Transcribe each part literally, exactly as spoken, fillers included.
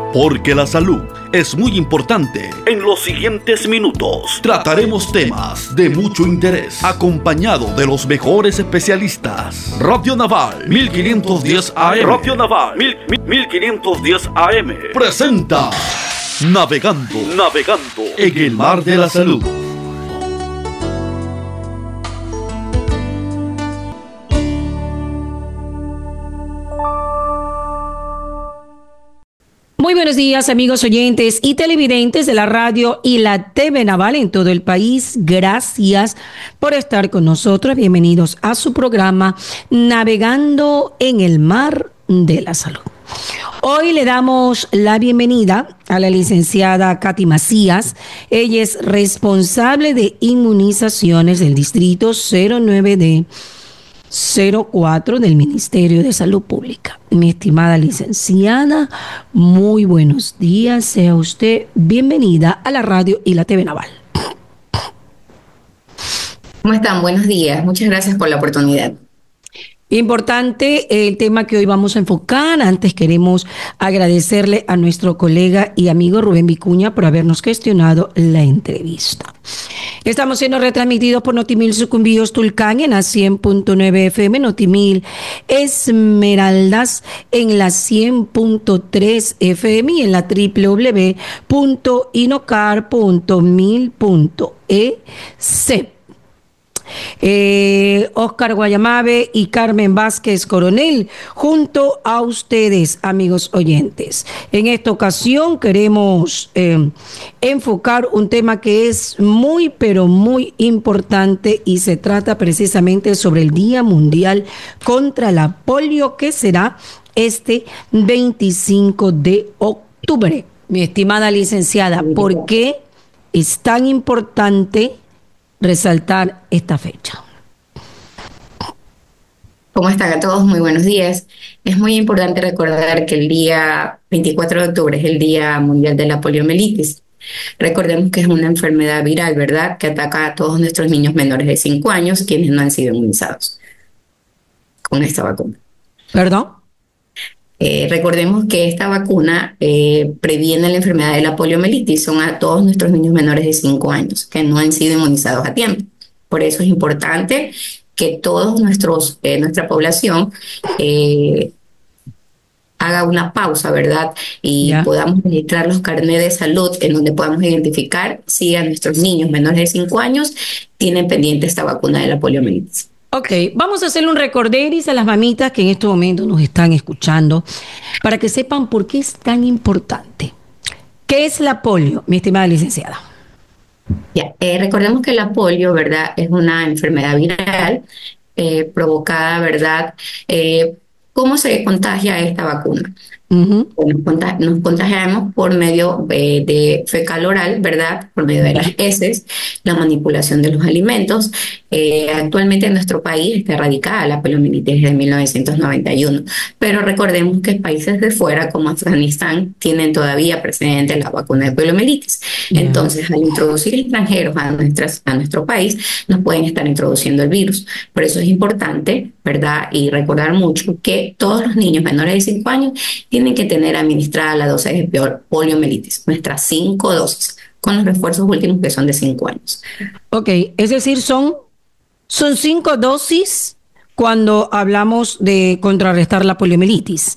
Porque la salud es muy importante. En los siguientes minutos trataremos temas de mucho interés, acompañado de los mejores especialistas. Radio Naval mil quinientos diez A M. Radio Naval mil quinientos diez A M presenta Navegando, navegando en el mar de la salud. Muy buenos días, amigos oyentes y televidentes de la radio y la T V Naval en todo el país. Gracias por estar con nosotros. Bienvenidos a su programa Navegando en el Mar de la Salud. Hoy le damos la bienvenida a la licenciada Katy Macías. Ella es responsable de inmunizaciones del distrito cero nueve D cero cuatro del Ministerio de Salud Pública. Mi estimada licenciada, muy buenos días. Sea usted bienvenida a la radio y la T V Naval. ¿Cómo están? Buenos días. Muchas gracias por la oportunidad. Importante el tema que hoy vamos a enfocar. Antes queremos agradecerle a nuestro colega y amigo Rubén Vicuña por habernos gestionado la entrevista. Estamos siendo retransmitidos por Notimil Sucumbíos Tulcán en la cien punto nueve F M, Notimil Esmeraldas en la cien punto tres F M y en la doble u doble u doble u punto inocar punto mil punto e c. Eh, Oscar Guayamabe y Carmen Vázquez Coronel, junto a ustedes, amigos oyentes. En esta ocasión queremos eh, enfocar un tema que es muy, pero muy importante y se trata precisamente sobre el Día Mundial contra la Polio, que será este veinticinco de octubre. Mi estimada licenciada, ¿por qué es tan importante resaltar esta fecha? ¿Cómo están a todos? Muy buenos días. Es muy importante recordar que el día veinticuatro de octubre es el Día Mundial de la Poliomielitis. Recordemos que es una enfermedad viral, ¿verdad?, que ataca a todos nuestros niños menores de cinco años quienes no han sido inmunizados con esta vacuna. ¿Perdón? Eh, recordemos que esta vacuna eh, previene la enfermedad de la poliomielitis. Son a todos nuestros niños menores de cinco años que no han sido inmunizados a tiempo. Por eso es importante que todos nuestros, eh, nuestra población eh, haga una pausa, ¿verdad? Y yeah. podamos registrar los carnets de salud en donde podamos identificar si a nuestros niños menores de cinco años tienen pendiente esta vacuna de la poliomielitis. Ok, vamos a hacerle un recorderis a las mamitas que en este momento nos están escuchando para que sepan por qué es tan importante. ¿Qué es la polio, mi estimada licenciada? Ya, eh, recordemos que la polio, ¿verdad?, es una enfermedad viral eh, provocada, ¿verdad? Eh, ¿Cómo se contagia esta vacuna? Uh-huh. Nos, contag- nos contagiamos por medio eh, de fecal oral, ¿verdad? Por medio de las heces, la manipulación de los alimentos. Eh, actualmente en nuestro país está erradicada la poliomielitis desde mil novecientos noventa y uno, pero recordemos que países de fuera como Afganistán tienen todavía presente la vacuna de poliomielitis. Yeah. Entonces, al introducir extranjeros a, nuestras, a nuestro país, nos pueden estar introduciendo el virus. Por eso es importante, ¿verdad?, y recordar mucho que todos los niños menores de cinco años tienen que tener administrada la dosis de poliomielitis, nuestras cinco dosis, con los refuerzos últimos que son de cinco años. Ok, es decir, son, son cinco dosis cuando hablamos de contrarrestar la poliomielitis.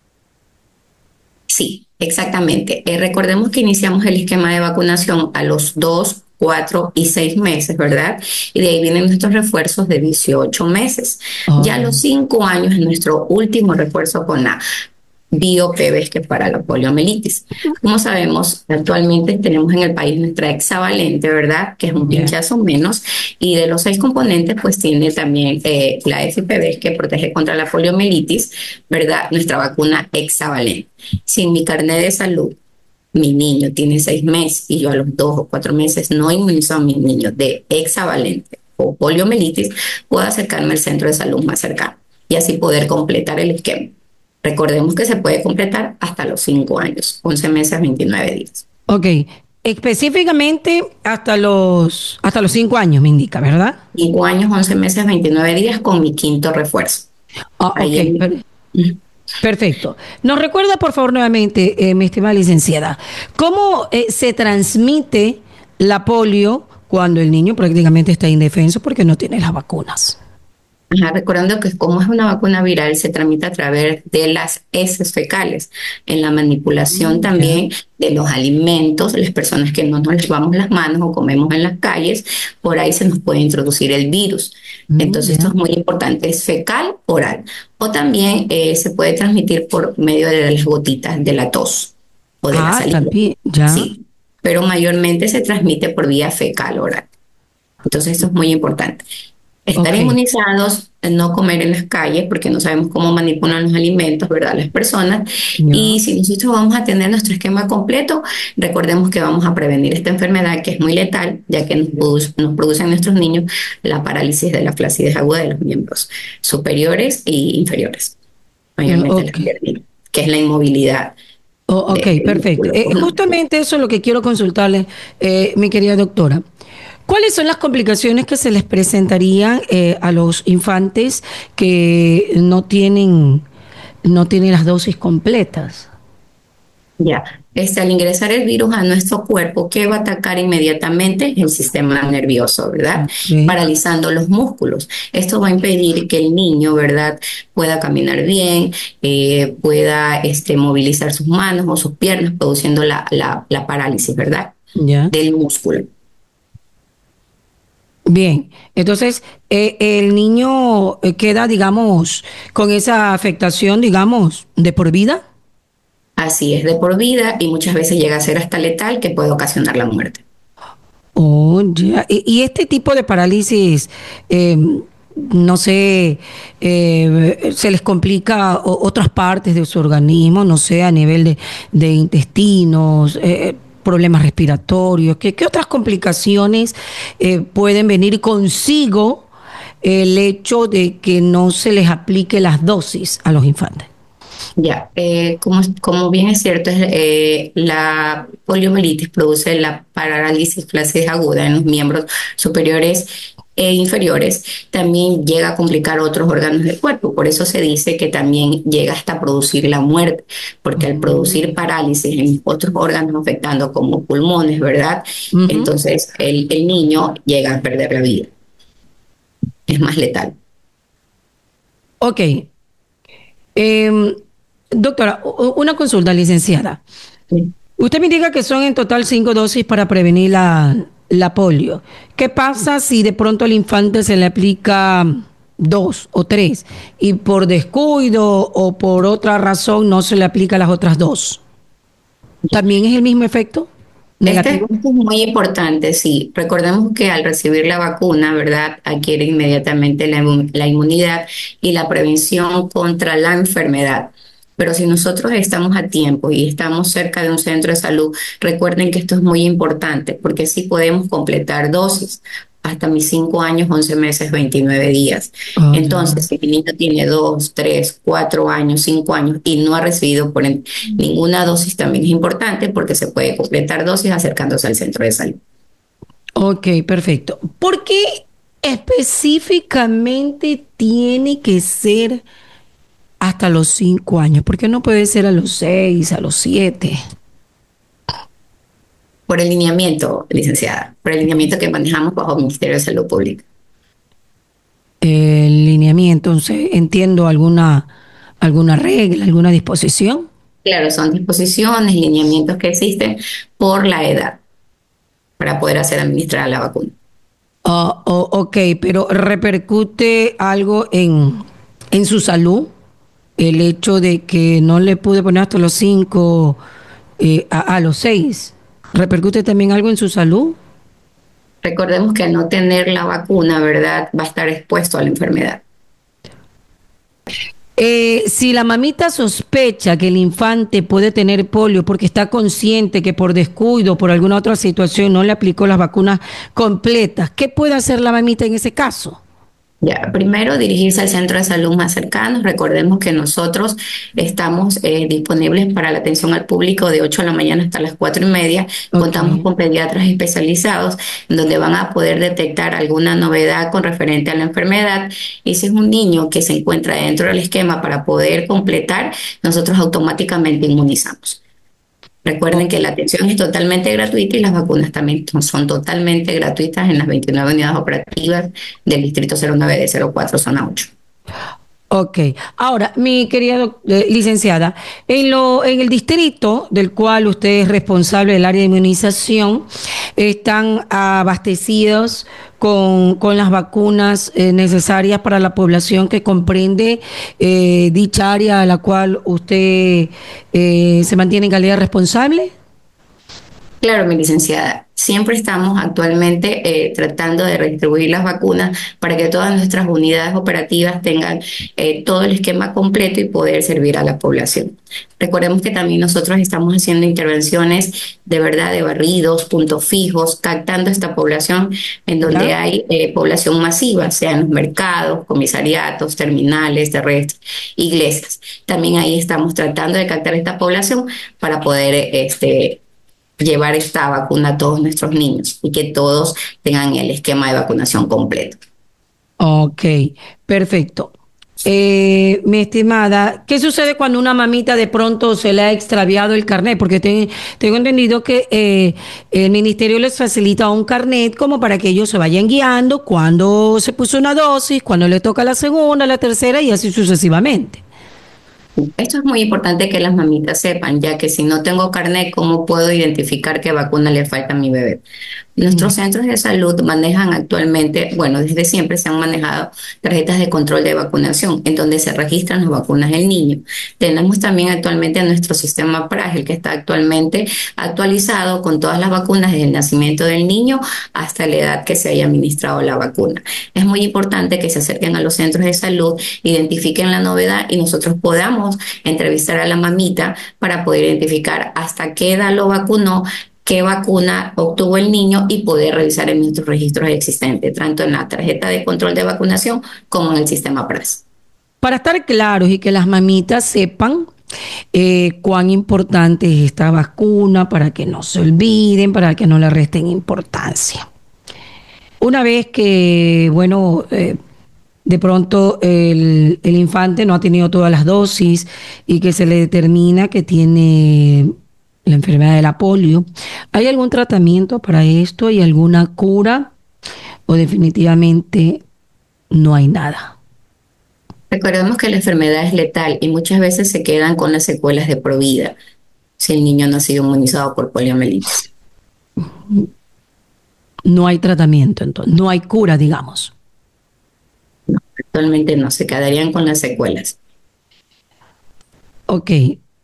Sí, exactamente. Eh, recordemos que iniciamos el esquema de vacunación a los dos, cuatro y seis meses, ¿verdad? Y de ahí vienen nuestros refuerzos de dieciocho meses. Oh. Ya a los cinco años es nuestro último refuerzo con la Bio-P B, que es para la poliomielitis. Como sabemos, actualmente tenemos en el país nuestra hexavalente, ¿verdad?, que es un pinchazo yeah. menos, y de los seis componentes, pues tiene también eh, la F P V, que protege contra la poliomielitis, ¿verdad?, nuestra vacuna hexavalente. Si en mi carnet de salud mi niño tiene seis meses y yo a los dos o cuatro meses no inmunizo a mis niños de hexavalente o poliomielitis, puedo acercarme al centro de salud más cercano y así poder completar el esquema. Recordemos que se puede completar hasta los cinco años, once meses, veintinueve días. Ok, específicamente hasta los hasta los cinco años me indica, ¿verdad? cinco años, once meses, veintinueve días con mi quinto refuerzo. Ah, ok. Ahí Pero, Perfecto. Nos recuerda, por favor, nuevamente, eh, mi estimada licenciada, cómo eh, se transmite la polio cuando el niño prácticamente está indefenso porque no tiene las vacunas. Ajá, recordando que como es una vacuna viral, se transmite a través de las heces fecales, en la manipulación Mm, ya, también de los alimentos, las personas que no nos lavamos las manos o comemos en las calles, por ahí se nos puede introducir el virus. mm, Entonces esto ya. es muy importante, es fecal oral. O también eh, se puede transmitir por medio de las gotitas de la tos o de la Ah, saliva. también, ya. Sí, pero mayormente se transmite por vía fecal oral. Entonces esto es muy importante. Estar Ok, inmunizados, no comer en las calles, porque no sabemos cómo manipulan los alimentos, ¿verdad? Las personas. ya. Y si nosotros vamos a tener nuestro esquema completo, recordemos que vamos a prevenir esta enfermedad que es muy letal, ya que nos produce, nos produce en nuestros niños la parálisis de la flacidez aguda de los miembros superiores e inferiores, Mm, mayormente las ok. piernas, que es la inmovilidad O- ok, del perfecto. músculo. Eh, justamente eso es lo que quiero consultarle, eh, mi querida doctora. ¿Cuáles son las complicaciones que se les presentarían eh, a los infantes que no tienen, no tienen las dosis completas? Ya, este, al ingresar el virus a nuestro cuerpo, ¿qué va a atacar inmediatamente? El sistema nervioso, ¿verdad? Ok. Paralizando los músculos. Esto va a impedir que el niño, ¿verdad?, pueda caminar bien, eh, pueda este, movilizar sus manos o sus piernas, produciendo la, la, la parálisis, ¿verdad?, Ya. del músculo. Bien, entonces eh, el niño eh, queda, digamos, con esa afectación, digamos, de por vida. Así es de por vida y muchas veces llega a ser hasta letal que puede ocasionar la muerte. Oh, ya. Y, y este tipo de parálisis, eh, no sé, eh, se les complica o- otras partes de su organismo, no sé, a nivel de, de intestinos, eh, problemas respiratorios. ¿Qué, qué otras complicaciones eh, pueden venir consigo el hecho de que no se les aplique las dosis a los infantes? Ya, eh, como, como bien es cierto, es, eh, la poliomielitis produce la parálisis flácida aguda en los miembros superiores e inferiores, también llega a complicar otros órganos del cuerpo. Por eso se dice que también llega hasta producir la muerte, porque al producir parálisis en otros órganos afectando como pulmones, ¿verdad? Ujú. Entonces el, el niño llega a perder la vida, es más letal. Ok. Em, doctora, u- una consulta, licenciada. Usted me indica que son en total cinco dosis para prevenir la, la polio. ¿Qué pasa si de pronto al infante se le aplica dos o tres y por descuido o por otra razón no se le aplica las otras dos? ¿También es el mismo efecto Este negativo? punto es muy importante, sí. Recordemos que al recibir la vacuna, ¿verdad?, adquiere inmediatamente la, inmu- la inmunidad y la prevención contra la enfermedad. Pero si nosotros estamos a tiempo y estamos cerca de un centro de salud, recuerden que esto es muy importante porque sí podemos completar dosis hasta mis cinco años, once meses, veintinueve días. Oh, ya. Entonces, si mi niño tiene dos, tres, cuatro años, cinco años y no ha recibido por en- ninguna dosis, también es importante porque se puede completar dosis acercándose al centro de salud. Ok, perfecto. ¿Por qué específicamente tiene que ser hasta los cinco años? ¿Por qué no puede ser a los seis, a los siete? Por el lineamiento, licenciada, por el lineamiento que manejamos bajo el Ministerio de Salud Pública. El lineamiento, entonces, entiendo alguna, alguna regla, alguna disposición. Claro, son disposiciones, lineamientos que existen por la edad para poder hacer administrar la vacuna. Ah, oh, ok, pero repercute algo en, en su salud, el hecho de que no le pude poner hasta los cinco eh, a, a los seis. ¿Repercute también algo en su salud? Recordemos que al no tener la vacuna, ¿verdad?, va a estar expuesto a la enfermedad. Eh, si la mamita sospecha que el infante puede tener polio porque está consciente que por descuido, por alguna otra situación, no le aplicó las vacunas completas, ¿qué puede hacer la mamita en ese caso? Ya, primero dirigirse al centro de salud más cercano. Recordemos que nosotros estamos eh, disponibles para la atención al público de ocho de la mañana hasta las cuatro y media. Ok, Contamos con pediatras especializados en donde van a poder detectar alguna novedad con referente a la enfermedad. Y si es un niño que se encuentra dentro del esquema para poder completar, nosotros automáticamente inmunizamos. Recuerden ok. que la atención es totalmente gratuita y las vacunas también son totalmente gratuitas en las veintinueve unidades operativas del Distrito cero nueve de cero cuatro Zona ocho. Ok, ahora, mi querida doc- eh, licenciada, en, lo, en el distrito del cual usted es responsable del área de inmunización, ¿están abastecidos con, con las vacunas eh, necesarias para la población que comprende eh, dicha área a la cual usted eh, se mantiene en calidad responsable? Claro, mi licenciada, siempre estamos actualmente eh, tratando de redistribuir las vacunas para que todas nuestras unidades operativas tengan eh, todo el esquema completo y poder servir a la población. Recordemos que también nosotros estamos haciendo intervenciones de verdad de barridos, puntos fijos, captando esta población en donde ¿Ya? hay eh, población masiva, sea en los mercados, comisariatos, terminales terrestres, iglesias. También ahí estamos tratando de captar esta población para poder eh, este, llevar esta vacuna a todos nuestros niños y que todos tengan el esquema de vacunación completo. Ok, perfecto. Eh, mi estimada, ¿qué sucede cuando una mamita de pronto se le ha extraviado el carnet? Porque te- tengo entendido que eh, el ministerio les facilita un carnet como para que ellos se vayan guiando cuando se puso una dosis, cuando le toca la segunda, la tercera y así sucesivamente. Esto es muy importante que las mamitas sepan, ya que si no tengo carnet, ¿cómo puedo identificar qué vacuna le falta a mi bebé? Nuestros Mm. centros de salud manejan actualmente, bueno, desde siempre se han manejado tarjetas de control de vacunación, en donde se registran las vacunas del niño. Tenemos también actualmente nuestro sistema Pragil, que está actualmente actualizado con todas las vacunas desde el nacimiento del niño hasta la edad que se haya administrado la vacuna. Es muy importante que se acerquen a los centros de salud, identifiquen la novedad y nosotros podamos entrevistar a la mamita para poder identificar hasta qué edad lo vacunó, qué vacuna obtuvo el niño y poder revisar en nuestros registros existentes, tanto en la tarjeta de control de vacunación como en el sistema PRAS. Para estar claros y que las mamitas sepan eh, cuán importante es esta vacuna, para que no se olviden, para que no le resten importancia. Una vez que, bueno, eh, de pronto el, el infante no ha tenido todas las dosis y que se le determina que tiene la enfermedad de la polio, ¿hay algún tratamiento para esto? ¿Hay alguna cura? ¿O definitivamente no hay nada? Recordemos que la enfermedad es letal y muchas veces se quedan con las secuelas de por vida si el niño no ha sido inmunizado por poliomielitis. No hay tratamiento, entonces, no hay cura, digamos. Actualmente no, se quedarían con las secuelas. Ok.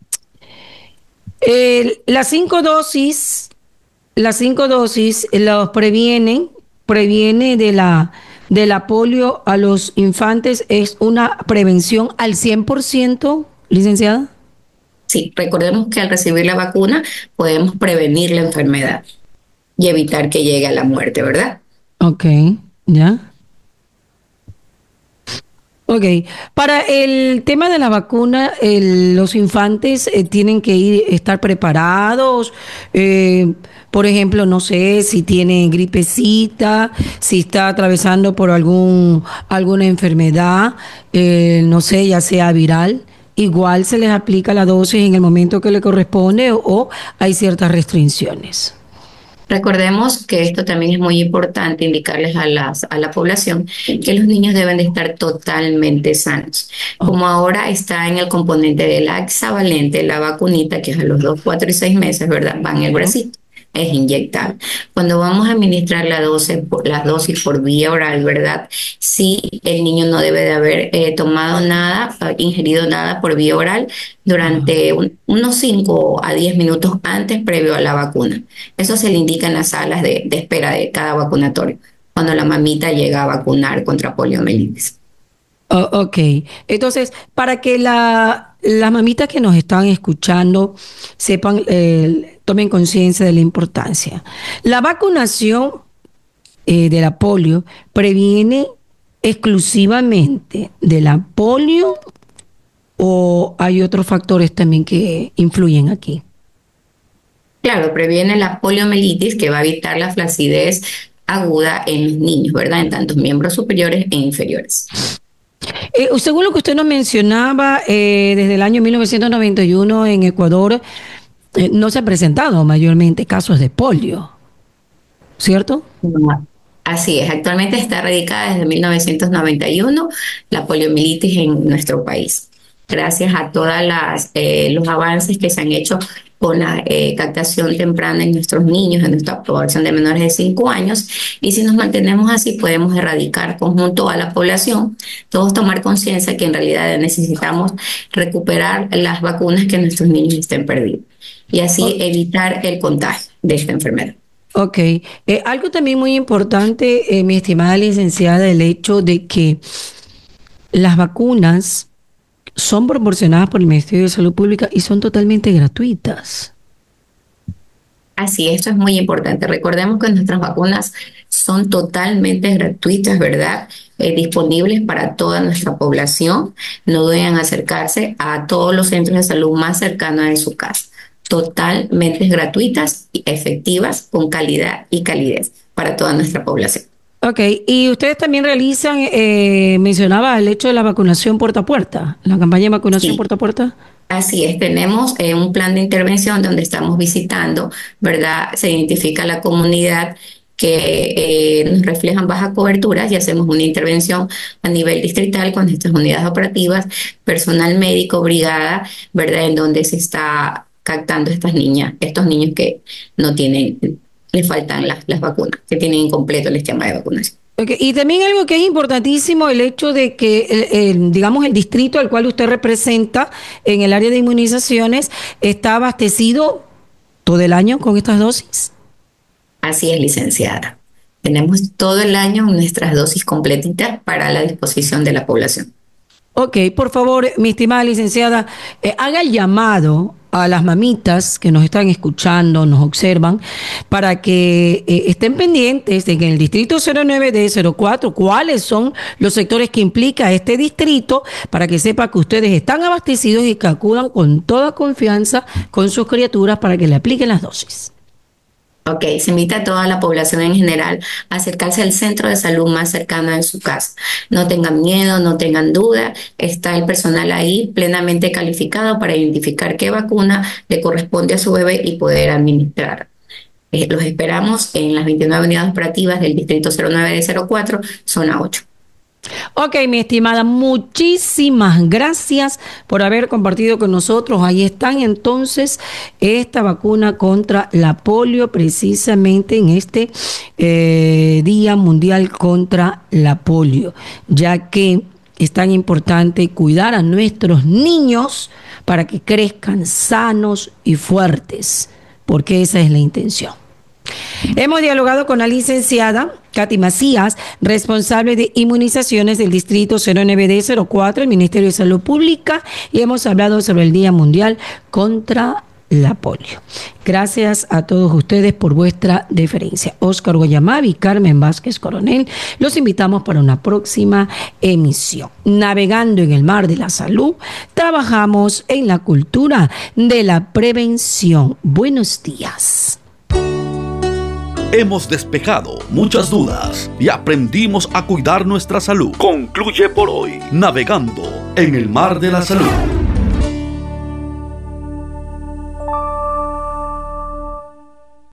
El- las cinco dosis, las cinco dosis los previenen, previene de la, de la polio a los infantes, es una prevención al cien por ciento, licenciada. Sí, recordemos que al recibir la vacuna podemos prevenir la enfermedad y evitar que llegue a la muerte, ¿verdad? Ok, ya. Ok, para el tema de la vacuna, el- los infantes eh, tienen que ir, estar preparados. eh, por ejemplo, no sé si tiene gripecita, si está atravesando por algún, alguna enfermedad, eh, no sé, ya sea viral. Igual se les aplica la dosis en el momento que le corresponde o, o hay ciertas restricciones. Recordemos que esto también es muy importante indicarles a, las, a la población que los niños deben de estar totalmente sanos. Ok. Como ahora está en el componente de la hexavalente, la vacunita, que es a los dos, cuatro y seis meses, ¿verdad? Va en el Ujú. bracito, es inyectable. Cuando vamos a administrar la dosis, las dosis por vía oral, ¿verdad? Sí, el niño no debe de haber eh, tomado nada, eh, ingerido nada por vía oral durante un- unos cinco a diez minutos antes previo a la vacuna. Eso se le indica en las salas de, de espera de cada vacunatorio, cuando la mamita llega a vacunar contra poliomielitis. Oh, ok, entonces, para que la, las mamitas que nos están escuchando sepan, eh, tomen conciencia de la importancia. La vacunación eh, de la polio previene exclusivamente de la polio o hay otros factores también que influyen aquí? Claro, previene la poliomielitis, que va a evitar la flacidez aguda en los niños, ¿verdad? En tantos miembros superiores e inferiores. Eh, según lo que usted nos mencionaba, eh, desde el año mil novecientos noventa y uno en Ecuador eh, no se han presentado mayormente casos de polio, ¿cierto? No. Así es, actualmente está erradicada desde mil novecientos noventa y uno la poliomielitis en nuestro país, gracias a todos eh, los avances que se han hecho con la eh, captación temprana en nuestros niños, en nuestra población de menores de cinco años, y si nos mantenemos así podemos erradicar conjunto a la población, todos tomar conciencia que en realidad necesitamos recuperar las vacunas que nuestros niños estén perdidos y así evitar el contagio de esta enfermedad. Ok, eh, algo también muy importante, eh, mi estimada licenciada, el hecho de que las vacunas son proporcionadas por el Ministerio de Salud Pública y son totalmente gratuitas. Así, esto es muy importante. Recordemos que nuestras vacunas son totalmente gratuitas, ¿verdad? Eh, disponibles para toda nuestra población. No deben acercarse a todos los centros de salud más cercanos de su casa. Totalmente gratuitas y efectivas, con calidad y calidez para toda nuestra población. Ok, y ustedes también realizan, eh, mencionaba el hecho de la vacunación puerta a puerta, la campaña de vacunación Sí. puerta a puerta. Así es, tenemos eh, un plan de intervención donde estamos visitando, ¿verdad? Se identifica la comunidad que eh, nos reflejan bajas coberturas y hacemos una intervención a nivel distrital con estas unidades operativas, personal médico, brigada, ¿verdad? En donde se está captando estas niñas, estos niños que no tienen, les faltan las, las vacunas, que tienen incompleto el esquema de vacunación. Okay. Y también algo que es importantísimo, el hecho de que, el, el, digamos, el distrito al cual usted representa en el área de inmunizaciones está abastecido todo el año con estas dosis. Así es, licenciada. Tenemos todo el año nuestras dosis completitas para la disposición de la población. Ok, por favor, mi estimada licenciada, eh, haga el llamado a las mamitas que nos están escuchando, nos observan, para que eh, estén pendientes de que en el distrito cero nueve D cero cuatro, cuáles son los sectores que implica este distrito, para que sepa que ustedes están abastecidos y que acudan con toda confianza con sus criaturas para que le apliquen las dosis. Ok, se invita a toda la población en general a acercarse al centro de salud más cercano en su casa. No tengan miedo, no tengan duda. Está el personal ahí plenamente calificado para identificar qué vacuna le corresponde a su bebé y poder administrar. Eh, los esperamos en las veintinueve unidades operativas del distrito cero nueve D cero cuatro, zona ocho. Ok, mi estimada, muchísimas gracias por haber compartido con nosotros. Ahí están entonces esta vacuna contra la polio, precisamente en este eh, Día Mundial contra la Polio, ya que es tan importante cuidar a nuestros niños para que crezcan sanos y fuertes, porque esa es la intención. Hemos dialogado con la licenciada Katy Macías, responsable de inmunizaciones del distrito cero nueve D cero cuatro, el Ministerio de Salud Pública, y hemos hablado sobre el Día Mundial contra la polio. Gracias a todos ustedes por vuestra deferencia. Óscar Guayamavi y Carmen Vázquez Coronel, los invitamos para una próxima emisión. Navegando en el mar de la salud, trabajamos en la cultura de la prevención. Buenos días. Hemos despejado muchas dudas y aprendimos a cuidar nuestra salud. Concluye por hoy Navegando en el mar de la salud.